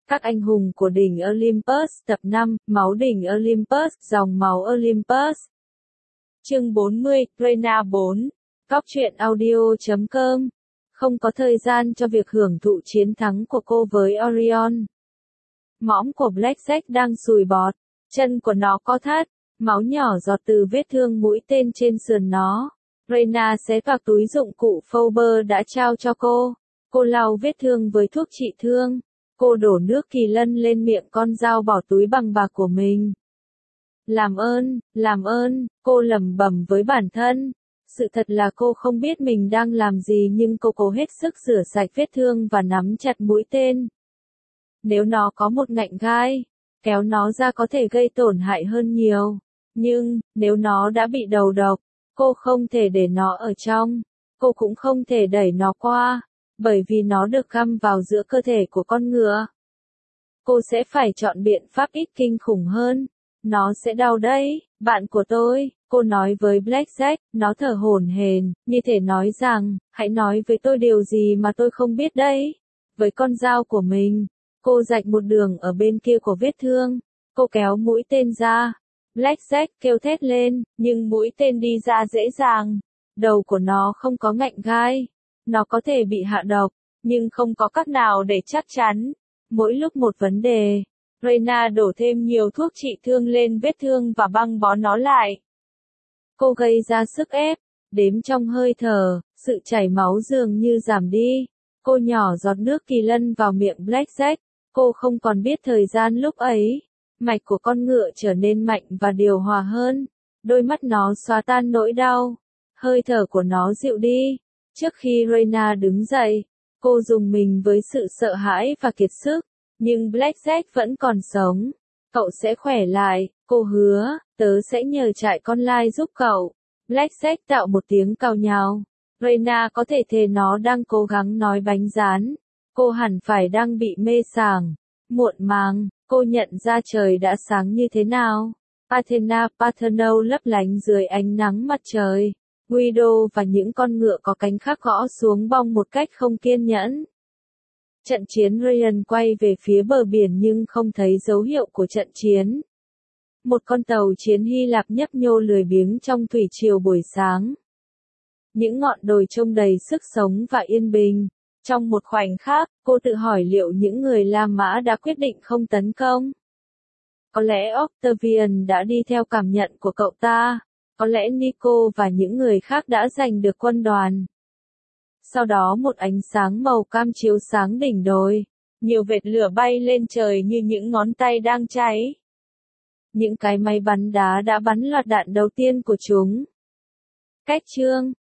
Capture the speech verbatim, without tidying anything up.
Các anh hùng của đỉnh Olympus tập năm, máu đỉnh Olympus, dòng máu Olympus. Chương bốn mươi, Reyna bốn. Cóc truyện audio chấm com. Không có thời gian cho việc hưởng thụ chiến thắng của cô với Orion. Mõm của Blackjack đang sùi bọt, chân của nó co thắt, máu nhỏ giọt từ vết thương mũi tên trên sườn nó. Reyna xé toạc túi dụng cụ Fauber đã trao cho cô. Cô lau vết thương với thuốc trị thương. Cô đổ nước kỳ lân lên miệng con dao bỏ túi bằng bạc của mình. Làm ơn, làm ơn, cô lẩm bẩm với bản thân. Sự thật là cô không biết mình đang làm gì nhưng cô cố hết sức rửa sạch vết thương và nắm chặt mũi tên. Nếu nó có một ngạnh gai, kéo nó ra có thể gây tổn hại hơn nhiều. Nhưng, nếu nó đã bị đầu độc, cô không thể để nó ở trong. Cô cũng không thể đẩy nó qua, bởi vì nó được găm vào giữa cơ thể của con ngựa. Cô sẽ phải chọn biện pháp ít kinh khủng hơn. Nó sẽ đau đấy, bạn của tôi, cô nói với Blackjack, nó thở hổn hển, như thể nói rằng, hãy nói với tôi điều gì mà tôi không biết đấy. Với con dao của mình, cô rạch một đường ở bên kia của vết thương. Cô kéo mũi tên ra. Blackjack kêu thét lên, nhưng mũi tên đi ra dễ dàng. Đầu của nó không có ngạnh gai. Nó có thể bị hạ độc, nhưng không có cách nào để chắc chắn. Mỗi lúc một vấn đề. Reyna đổ thêm nhiều thuốc trị thương lên vết thương và băng bó nó lại. Cô gây ra sức ép, đếm trong hơi thở, sự chảy máu dường như giảm đi. Cô nhỏ giọt nước kỳ lân vào miệng Blackjack. Cô không còn biết thời gian lúc ấy. Mạch của con ngựa trở nên mạnh và điều hòa hơn. Đôi mắt nó xóa tan nỗi đau. Hơi thở của nó dịu đi. Trước khi Reyna đứng dậy, cô rùng mình với sự sợ hãi và kiệt sức. Nhưng Blackjack vẫn còn sống. Cậu sẽ khỏe lại, cô hứa, tớ sẽ nhờ trại con lai giúp cậu. Blackjack tạo một tiếng cào nhào. Reyna có thể thề nó đang cố gắng nói bánh rán. Cô hẳn phải đang bị mê sảng. Muộn màng, cô nhận ra trời đã sáng như thế nào. Athena Parthenon lấp lánh dưới ánh nắng mặt trời. Guido và những con ngựa có cánh khác gõ xuống bong một cách không kiên nhẫn. Trận chiến Ryan quay về phía bờ biển nhưng không thấy dấu hiệu của trận chiến. Một con tàu chiến Hy Lạp nhấp nhô lười biếng trong thủy triều buổi sáng. Những ngọn đồi trông đầy sức sống và yên bình. Trong một khoảnh khắc, cô tự hỏi liệu những người La Mã đã quyết định không tấn công. Có lẽ Octavian đã đi theo cảm nhận của cậu ta. Có lẽ Nico và những người khác đã giành được quân đoàn. Sau đó một ánh sáng màu cam chiếu sáng đỉnh đồi. Nhiều vệt lửa bay lên trời như những ngón tay đang cháy. Những cái máy bắn đá đã bắn loạt đạn đầu tiên của chúng. Cách chương